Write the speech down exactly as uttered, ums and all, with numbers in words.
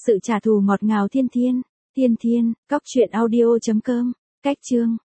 sự trả thù ngọt ngào thiên thiên. Thiên thiên, cóc truyện audio chấm com. Cách chương